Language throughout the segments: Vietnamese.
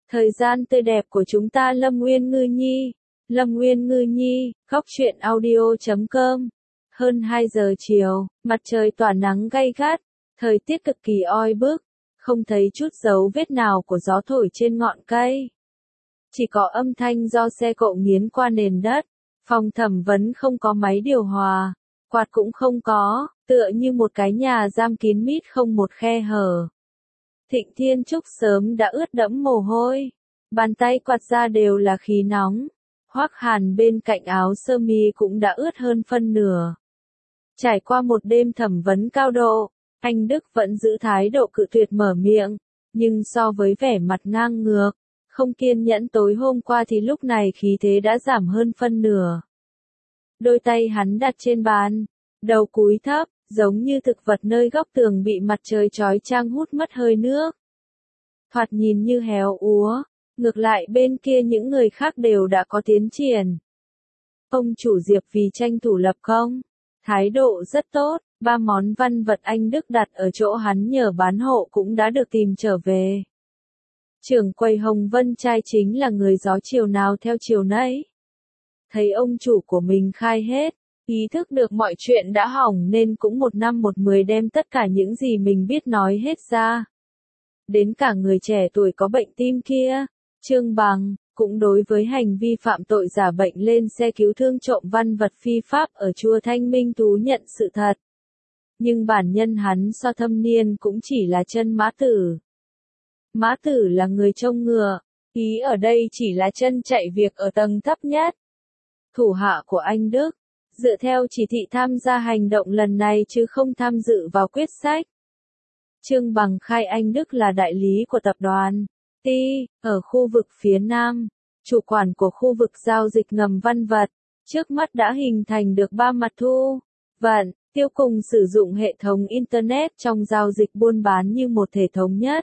Thời gian tươi đẹp của chúng ta. Lâm Nguyên Ngư Nhi. Lâm Nguyên Ngư Nhi, góc truyện audio.com. Hơn 2 giờ chiều, mặt trời tỏa nắng gay gắt, thời tiết cực kỳ oi bức, không thấy chút dấu vết nào của gió thổi trên ngọn cây. Chỉ có âm thanh do xe cộ nghiến qua nền đất, phòng thẩm vấn không có máy điều hòa, quạt cũng không có, tựa như một cái nhà giam kín mít không một khe hở. Thịnh Thiên Trúc sớm đã ướt đẫm mồ hôi, bàn tay quạt ra đều là khí nóng. Hoắc Hàn bên cạnh áo sơ mi cũng đã ướt hơn phân nửa. Trải qua một đêm thẩm vấn cao độ, anh Đức vẫn giữ thái độ cự tuyệt mở miệng, nhưng so với vẻ mặt ngang ngược, không kiên nhẫn tối hôm qua thì lúc này khí thế đã giảm hơn phân nửa. Đôi tay hắn đặt trên bàn, đầu cúi thấp, giống như thực vật nơi góc tường bị mặt trời chói chang hút mất hơi nước. Thoạt nhìn như héo úa, ngược lại bên kia những người khác đều đã có tiến triển. Ông chủ Diệp vì tranh thủ lập công, thái độ rất tốt, 3 món văn vật anh Đức đặt ở chỗ hắn nhờ bán hộ cũng đã được tìm trở về. Trưởng quầy Hồng Vân trai chính là người gió chiều nào theo chiều nấy. Thấy ông chủ của mình khai hết, ý thức được mọi chuyện đã hỏng nên cũng một năm một mười đem tất cả những gì mình biết nói hết ra. Đến cả người trẻ tuổi có bệnh tim kia, Trương Bằng, cũng đối với hành vi phạm tội giả bệnh lên xe cứu thương trộm văn vật phi pháp ở chùa Thanh Minh thú nhận sự thật. Nhưng bản nhân hắn so thâm niên cũng chỉ là chân mã tử. Mã tử là người trông ngựa, ý ở đây chỉ là chân chạy việc ở tầng thấp nhất. Thủ hạ của anh Đức, dựa theo chỉ thị tham gia hành động lần này chứ không tham dự vào quyết sách. Trương Bằng khai anh Đức là đại lý của tập đoàn T, ở khu vực phía Nam, chủ quản của khu vực giao dịch ngầm văn vật, trước mắt đã hình thành được 3 mặt thu, vận, tiêu cùng sử dụng hệ thống Internet trong giao dịch buôn bán như một thể thống nhất.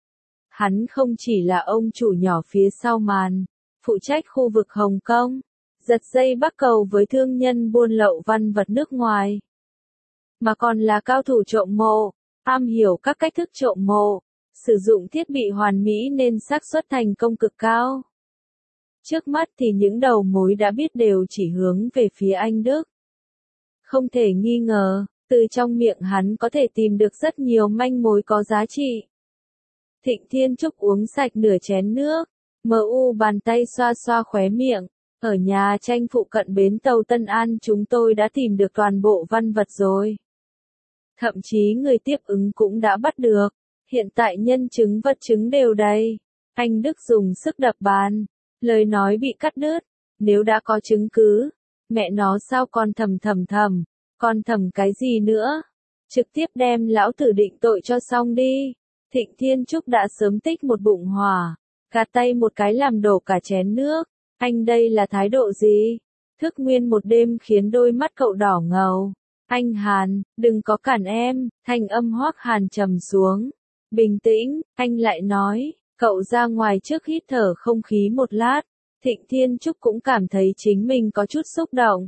Hắn không chỉ là ông chủ nhỏ phía sau màn, phụ trách khu vực Hồng Kông, giật dây bắt cầu với thương nhân buôn lậu văn vật nước ngoài, mà còn là cao thủ trộm mộ, am hiểu các cách thức trộm mộ, sử dụng thiết bị hoàn mỹ nên xác suất thành công cực cao. Trước mắt thì những đầu mối đã biết đều chỉ hướng về phía anh Đức. Không thể nghi ngờ, từ trong miệng hắn có thể tìm được rất nhiều manh mối có giá trị. Thịnh Thiên Trúc uống sạch nửa chén nước, bàn tay xoa xoa khóe miệng. Ở nhà tranh phụ cận bến tàu Tân An chúng tôi đã tìm được toàn bộ văn vật rồi. Thậm chí người tiếp ứng cũng đã bắt được. Hiện tại nhân chứng vật chứng đều đầy. Anh Đức dùng sức đập bàn. Lời nói bị cắt đứt. Nếu đã có chứng cứ, mẹ nó sao còn thầm. Còn thầm cái gì nữa? Trực tiếp đem lão tử định tội cho xong đi. Thịnh Thiên Trúc đã sớm tích một bụng hỏa. Gạt tay một cái làm đổ cả chén nước. Anh đây là thái độ gì? Thức nguyên một đêm khiến đôi mắt cậu đỏ ngầu. Anh Hàn, đừng có cản em, thanh âm Hoắc Hàn trầm xuống. Bình tĩnh, anh lại nói, cậu ra ngoài trước hít thở không khí một lát. Thịnh Thiên Trúc cũng cảm thấy chính mình có chút xúc động.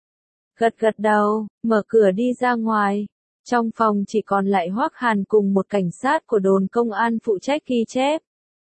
Gật đầu, mở cửa đi ra ngoài. Trong phòng chỉ còn lại Hoắc Hàn cùng một cảnh sát của đồn công an phụ trách ghi chép.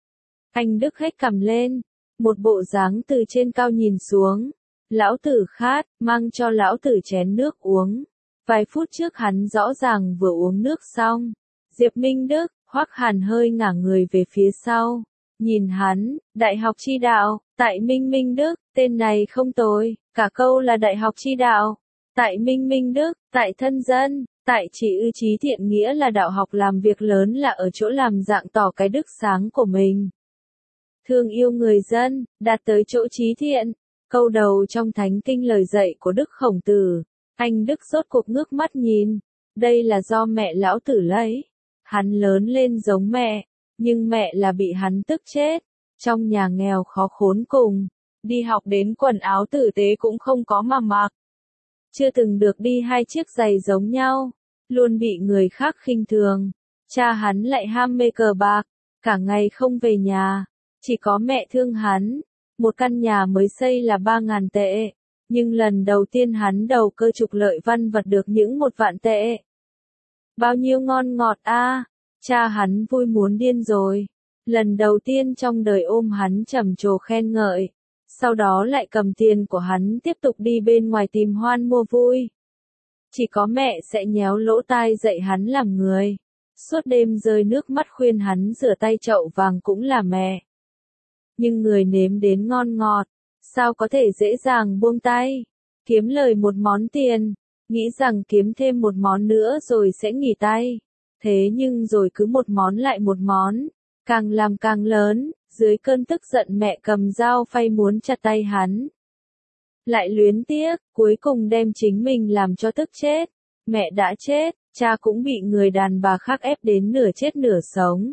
Anh Đức hét cằm lên. Một bộ dáng từ trên cao nhìn xuống. Lão tử khát, mang cho lão tử chén nước uống. Vài phút trước hắn rõ ràng vừa uống nước xong. Diệp Minh Đức, Hoắc Hàn hơi ngả người về phía sau. Nhìn hắn, Đại học Chi Đạo, tại Minh Đức, tên này không tồi, cả câu là Đại học Chi Đạo. Tại Minh Đức, tại thân dân, tại chỉ ư trí thiện nghĩa là đạo học làm việc lớn là ở chỗ làm dạng tỏ cái đức sáng của mình. Thương yêu người dân, đạt tới chỗ trí thiện. Câu đầu trong thánh kinh lời dạy của Đức Khổng Tử. Anh Đức rốt cuộc ngước mắt nhìn. Đây là do mẹ lão tử lấy. Hắn lớn lên giống mẹ, nhưng mẹ là bị hắn tức chết. Trong nhà nghèo khó khốn cùng, đi học đến quần áo tử tế cũng không có mà mặc. Chưa từng được đi 2 chiếc giày giống nhau, luôn bị người khác khinh thường. Cha hắn lại ham mê cờ bạc, cả ngày không về nhà. Chỉ có mẹ thương hắn, một căn nhà mới xây là 3.000 tệ, nhưng lần đầu tiên hắn đầu cơ trục lợi văn vật được những 1 vạn tệ. Bao nhiêu ngon ngọt a, cha hắn vui muốn điên rồi. Lần đầu tiên trong đời ôm hắn trầm trồ khen ngợi. Sau đó lại cầm tiền của hắn tiếp tục đi bên ngoài tìm Hoan mua vui. Chỉ có mẹ sẽ nhéo lỗ tai dạy hắn làm người. Suốt đêm rơi nước mắt khuyên hắn rửa tay chậu vàng cũng là mẹ. Nhưng người nếm đến ngon ngọt, sao có thể dễ dàng buông tay. Kiếm lời một món tiền, nghĩ rằng kiếm thêm một món nữa rồi sẽ nghỉ tay. Thế nhưng rồi cứ một món lại một món, càng làm càng lớn, dưới cơn tức giận mẹ cầm dao phay muốn chặt tay hắn. Lại luyến tiếc, cuối cùng đem chính mình làm cho tức chết. Mẹ đã chết, cha cũng bị người đàn bà khác ép đến nửa chết nửa sống.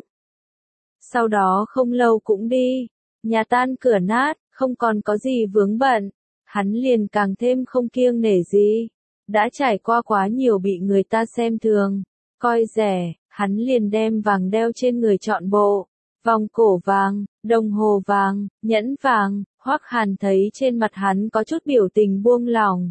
Sau đó không lâu cũng đi, nhà tan cửa nát, không còn có gì vướng bận, hắn liền càng thêm không kiêng nể gì. Đã trải qua quá nhiều bị người ta xem thường, coi rẻ, hắn liền đem vàng đeo trên người trọn bộ. Vòng cổ vàng, đồng hồ vàng, nhẫn vàng, Hoắc Hàn thấy trên mặt hắn có chút biểu tình buông lỏng.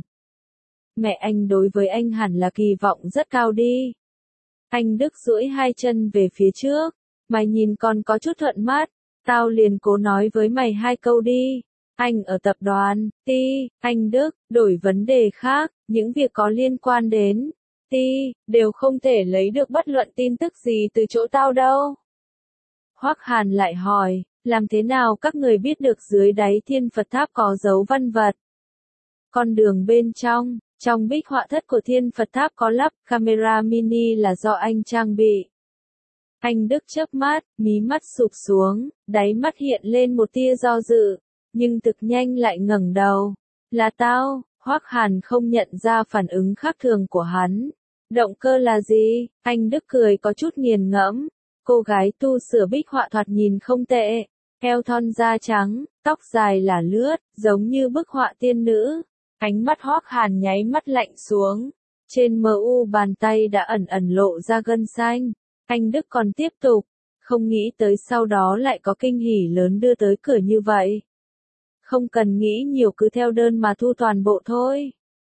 Mẹ anh đối với anh hẳn là kỳ vọng rất cao đi. Anh Đức duỗi hai chân về phía trước, mày nhìn còn có chút thuận mắt, tao liền cố nói với mày hai câu đi. Anh ở tập đoàn, Ti, anh Đức, đổi vấn đề khác, những việc có liên quan đến Ti, đều không thể lấy được bất luận tin tức gì từ chỗ tao đâu. Hoắc Hàn lại hỏi, làm thế nào các người biết được dưới đáy Thiên Phật Tháp có dấu văn vật? Con đường bên trong bích họa thất của Thiên Phật Tháp có lắp camera mini là do anh trang bị. Anh Đức chớp mắt, mí mắt sụp xuống, đáy mắt hiện lên một tia do dự, nhưng thực nhanh lại ngẩng đầu. Là tao, Hoắc Hàn không nhận ra phản ứng khác thường của hắn. Động cơ là gì? Anh Đức cười có chút nghiền ngẫm. Cô gái tu sửa bích họa thoạt nhìn không tệ, eo thon da trắng, tóc dài là lướt, giống như bức họa tiên nữ. Ánh mắt Hoắc Hàn nháy mắt lạnh xuống, trên mu bàn tay đã ẩn ẩn lộ ra gân xanh. Anh Đức còn tiếp tục, không nghĩ tới sau đó lại có kinh hỉ lớn đưa tới cửa như vậy. Không cần nghĩ nhiều cứ theo đơn mà thu toàn bộ thôi.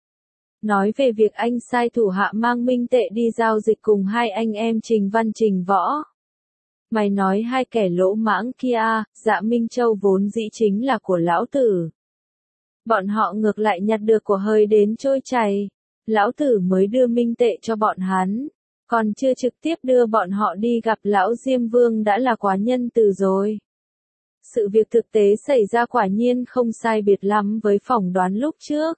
Nói về việc anh sai thủ hạ mang minh tệ đi giao dịch cùng hai anh em Trình Văn Trình Võ. Mày nói hai kẻ lỗ mãng kia, Dạ Minh Châu vốn dĩ chính là của lão tử. Bọn họ ngược lại nhặt được của hơi đến trôi chảy. Lão tử mới đưa minh tệ cho bọn hắn, còn chưa trực tiếp đưa bọn họ đi gặp lão Diêm Vương đã là quá nhân từ rồi. Sự việc thực tế xảy ra quả nhiên không sai biệt lắm với phỏng đoán lúc trước.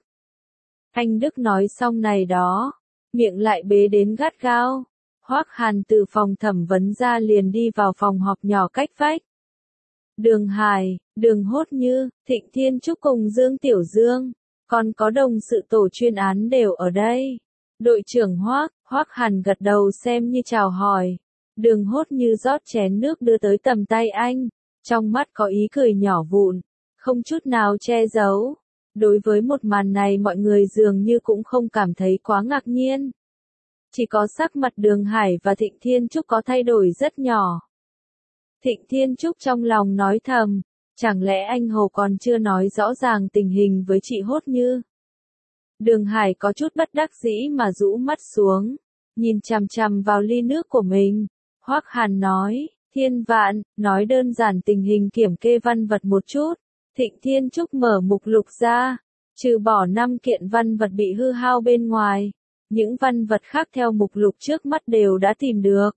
Anh Đức nói xong này đó, miệng lại bế đến gắt gao. Hoắc Hàn từ phòng thẩm vấn ra liền đi vào phòng họp nhỏ cách vách. Đường Hải, Đường Hốt Như, Thịnh Thiên Trúc cùng Dương Tiểu Dương, còn có đồng sự tổ chuyên án đều ở đây. Đội trưởng Hoắc Hàn gật đầu xem như chào hỏi. Đường Hốt Như rót chén nước đưa tới tầm tay anh, trong mắt có ý cười nhỏ vụn, không chút nào che giấu. Đối với một màn này mọi người dường như cũng không cảm thấy quá ngạc nhiên. Chỉ có sắc mặt Đường Hải và Thịnh Thiên Trúc có thay đổi rất nhỏ. Thịnh Thiên Trúc trong lòng nói thầm, chẳng lẽ anh Hồ còn chưa nói rõ ràng tình hình với chị Hốt Như. Đường Hải có chút bất đắc dĩ mà rũ mắt xuống, nhìn chằm chằm vào ly nước của mình. Hoắc Hàn nói, Thiên Vạn, nói đơn giản tình hình kiểm kê văn vật một chút. Thịnh Thiên Trúc mở mục lục ra, trừ bỏ 5 kiện văn vật bị hư hao bên ngoài, những văn vật khác theo mục lục trước mắt đều đã tìm được.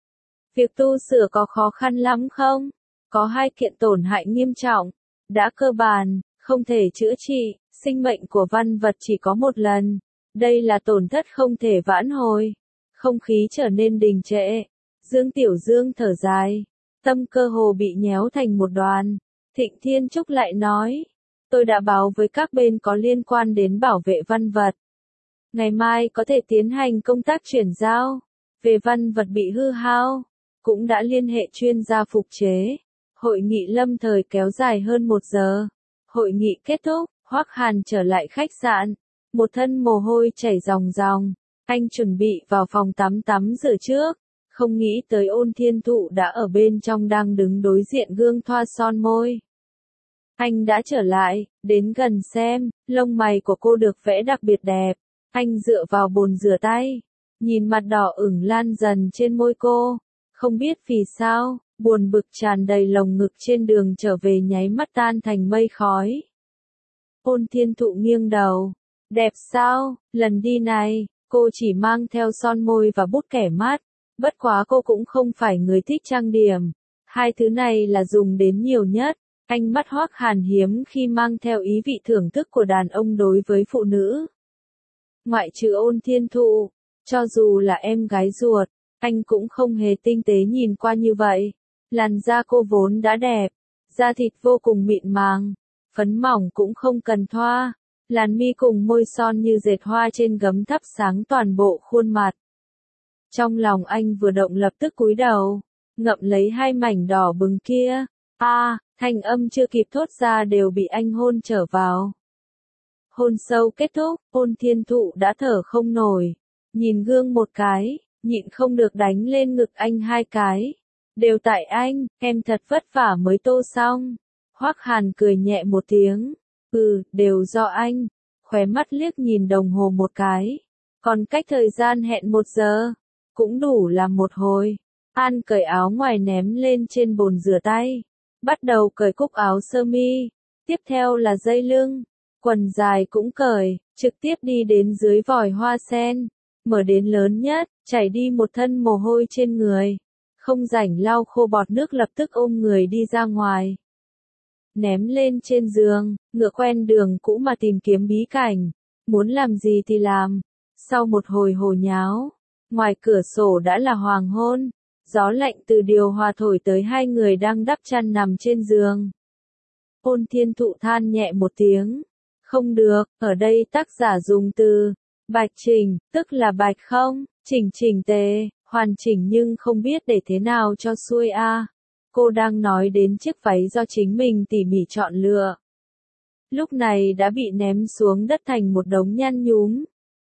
Việc tu sửa có khó khăn lắm không? Có 2 kiện tổn hại nghiêm trọng, đã cơ bản, không thể chữa trị, sinh mệnh của văn vật chỉ có một lần. Đây là tổn thất không thể vãn hồi. Không khí trở nên đình trệ. Dương Tiểu Dương thở dài, tâm cơ hồ bị nhéo thành một đoàn. Thịnh Thiên Trúc lại nói, tôi đã báo với các bên có liên quan đến bảo vệ văn vật. Ngày mai có thể tiến hành công tác chuyển giao. Về văn vật bị hư hao, cũng đã liên hệ chuyên gia phục chế. Hội nghị lâm thời kéo dài hơn 1 giờ. Hội nghị kết thúc, Hoắc Hàn trở lại khách sạn. Một thân mồ hôi chảy ròng ròng. Anh chuẩn bị vào phòng tắm rửa trước. Không nghĩ tới Ôn Thiên Thụ đã ở bên trong đang đứng đối diện gương thoa son môi. Anh đã trở lại, đến gần xem, lông mày của cô được vẽ đặc biệt đẹp. Anh dựa vào bồn rửa tay, nhìn mặt đỏ ửng lan dần trên môi cô. Không biết vì sao, buồn bực tràn đầy lồng ngực trên đường trở về nháy mắt tan thành mây khói. Ôn Thiên Thụ nghiêng đầu, đẹp sao, lần đi này, cô chỉ mang theo son môi và bút kẻ mát, bất quá cô cũng không phải người thích trang điểm, hai thứ này là dùng đến nhiều nhất. Ánh mắt Hoắc Hàn hiếm khi mang theo ý vị thưởng thức của đàn ông đối với phụ nữ. Ngoại trừ Ôn Thiên Thụ, cho dù là em gái ruột, anh cũng không hề tinh tế nhìn qua như vậy. Làn da cô vốn đã đẹp, da thịt vô cùng mịn màng, phấn mỏng cũng không cần thoa, làn mi cùng môi son như dệt hoa trên gấm thắp sáng toàn bộ khuôn mặt. Trong lòng anh vừa động lập tức cúi đầu, ngậm lấy hai mảnh đỏ bừng kia. Thanh âm chưa kịp thốt ra đều bị anh hôn trở vào. Hôn sâu kết thúc, Ôn Thiên Thụ đã thở không nổi, nhìn gương một cái, nhịn không được đánh lên ngực anh hai cái. Đều tại anh, em thật vất vả mới tô xong. Hoắc Hàn cười nhẹ một tiếng, đều do anh, khóe mắt liếc nhìn đồng hồ một cái. Còn cách thời gian hẹn 1 giờ, cũng đủ làm một hồi. An cởi áo ngoài ném lên trên bồn rửa tay. Bắt đầu cởi cúc áo sơ mi, tiếp theo là dây lưng, quần dài cũng cởi, trực tiếp đi đến dưới vòi hoa sen, mở đến lớn nhất, chảy đi một thân mồ hôi trên người, không rảnh lau khô bọt nước lập tức ôm người đi ra ngoài. Ném lên trên giường, ngựa quen đường cũ mà tìm kiếm bí cảnh, muốn làm gì thì làm. Sau một hồi hồ nháo, ngoài cửa sổ đã là hoàng hôn. Gió lạnh từ điều hòa thổi tới hai người đang đắp chăn nằm trên giường. Ôn Thiên Thụ than nhẹ một tiếng. Không được, ở đây tác giả dùng từ bạch chỉnh, tức là bạch không, chỉnh chỉnh tề, hoàn chỉnh nhưng không biết để thế nào cho xuôi a. Cô đang nói đến chiếc váy do chính mình tỉ mỉ chọn lựa. Lúc này đã bị ném xuống đất thành một đống nhăn nhúm.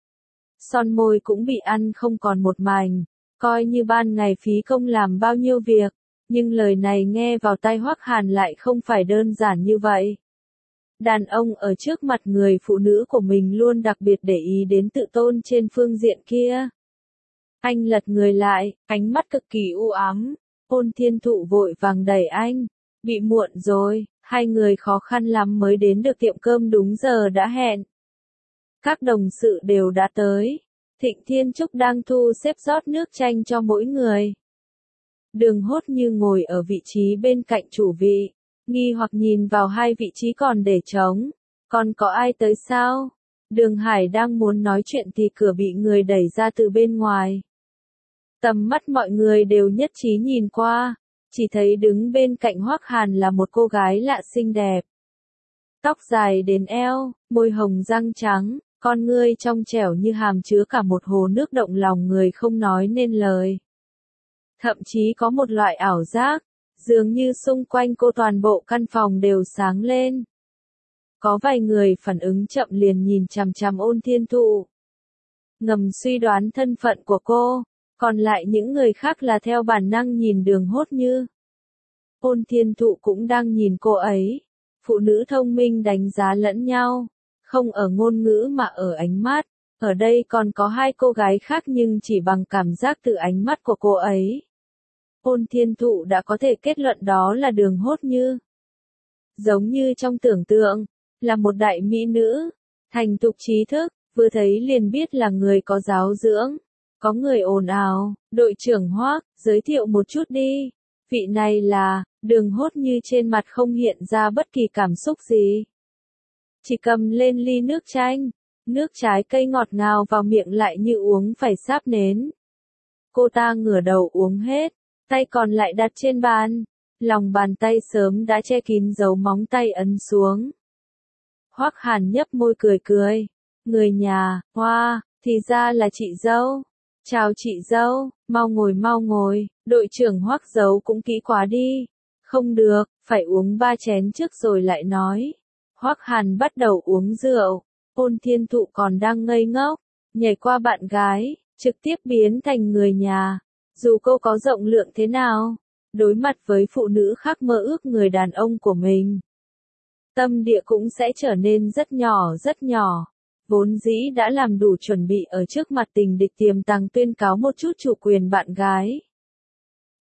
Son môi cũng bị ăn không còn một mảnh. Coi như ban ngày phí công làm bao nhiêu việc, nhưng lời này nghe vào tai Hoắc Hàn lại không phải đơn giản như vậy. Đàn ông ở trước mặt người phụ nữ của mình luôn đặc biệt để ý đến tự tôn trên phương diện kia. Anh lật người lại, ánh mắt cực kỳ u ám. Ôn Thiên Thụ vội vàng đẩy anh. Bị muộn rồi, hai người khó khăn lắm mới đến được tiệm cơm đúng giờ đã hẹn. Các đồng sự đều đã tới. Thịnh Thiên Trúc đang thu xếp rót nước chanh cho mỗi người. Đường Hốt Như ngồi ở vị trí bên cạnh chủ vị, nghi hoặc nhìn vào hai vị trí còn để trống. Còn có ai tới sao? Đường Hải đang muốn nói chuyện thì cửa bị người đẩy ra từ bên ngoài. Tầm mắt mọi người đều nhất trí nhìn qua, chỉ thấy đứng bên cạnh Hoắc Hàn là một cô gái lạ xinh đẹp. Tóc dài đến eo, môi hồng răng trắng. Con ngươi trong trẻo như hàm chứa cả một hồ nước động lòng người không nói nên lời. Thậm chí có một loại ảo giác, dường như xung quanh cô toàn bộ căn phòng đều sáng lên. Có vài người phản ứng chậm liền nhìn chằm chằm Ôn Thiên Thụ. Ngầm suy đoán thân phận của cô, còn lại những người khác là theo bản năng nhìn Đường Hốt Như. Ôn Thiên Thụ cũng đang nhìn cô ấy. Phụ nữ thông minh đánh giá lẫn nhau. Không ở ngôn ngữ mà ở ánh mắt. Ở đây còn có hai cô gái khác nhưng chỉ bằng cảm giác từ ánh mắt của cô ấy. Ôn Thiên Thụ đã có thể kết luận đó là Đường Hốt Như. Giống như trong tưởng tượng, là một đại mỹ nữ, thành thục trí thức, vừa thấy liền biết là người có giáo dưỡng. Có người ồn ào, đội trưởng Hoắc, giới thiệu một chút đi. Vị này là, Đường Hốt Như trên mặt không hiện ra bất kỳ cảm xúc gì. Chỉ cầm lên ly nước chanh, nước trái cây ngọt ngào vào miệng lại như uống phải sáp nến. Cô ta ngửa đầu uống hết, tay còn lại đặt trên bàn, lòng bàn tay sớm đã che kín dấu móng tay ấn xuống. Hoắc Hàn nhấp môi cười cười, người nhà, hoa, thì ra là chị dâu. Chào chị dâu, mau ngồi, đội trưởng Hoắc giấu cũng kỹ quá đi. Không được, phải uống 3 chén trước rồi lại nói. Hoắc Hàn bắt đầu uống rượu, Ôn Thiên Thụ còn đang ngây ngốc, nhảy qua bạn gái, trực tiếp biến thành người nhà. Dù cô có rộng lượng thế nào, đối mặt với phụ nữ khác mơ ước người đàn ông của mình, tâm địa cũng sẽ trở nên rất nhỏ. Vốn dĩ đã làm đủ chuẩn bị ở trước mặt tình địch tiềm tàng tuyên cáo một chút chủ quyền bạn gái.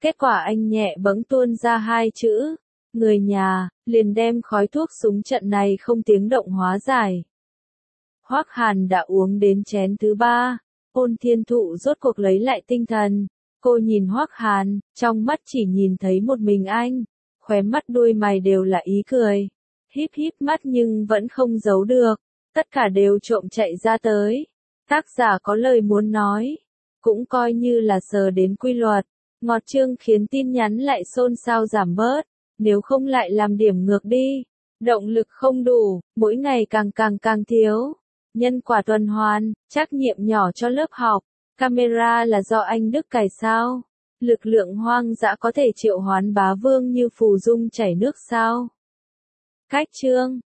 Kết quả anh nhẹ bẫng tuôn ra hai chữ, người nhà, liền đem khói thuốc súng trận này không tiếng động hóa giải. Hoắc Hàn đã uống đến chén thứ ba, Ôn Thiên Thụ rốt cuộc lấy lại tinh thần, cô nhìn Hoắc Hàn, trong mắt chỉ nhìn thấy một mình anh, khóe mắt đuôi mày đều là ý cười, híp híp mắt nhưng vẫn không giấu được, tất cả đều trộm chạy ra tới. Tác giả có lời muốn nói, cũng coi như là sờ đến quy luật, ngọt chương khiến tin nhắn lại xôn xao giảm bớt, nếu không lại làm điểm ngược đi, động lực không đủ, mỗi ngày càng thiếu. Nhân quả tuần hoàn, trắc nghiệm nhỏ cho lớp học, camera là do anh Đức cài sao? Lực lượng hoang dã có thể triệu hoán bá vương như phù dung chảy nước sao? Cách chương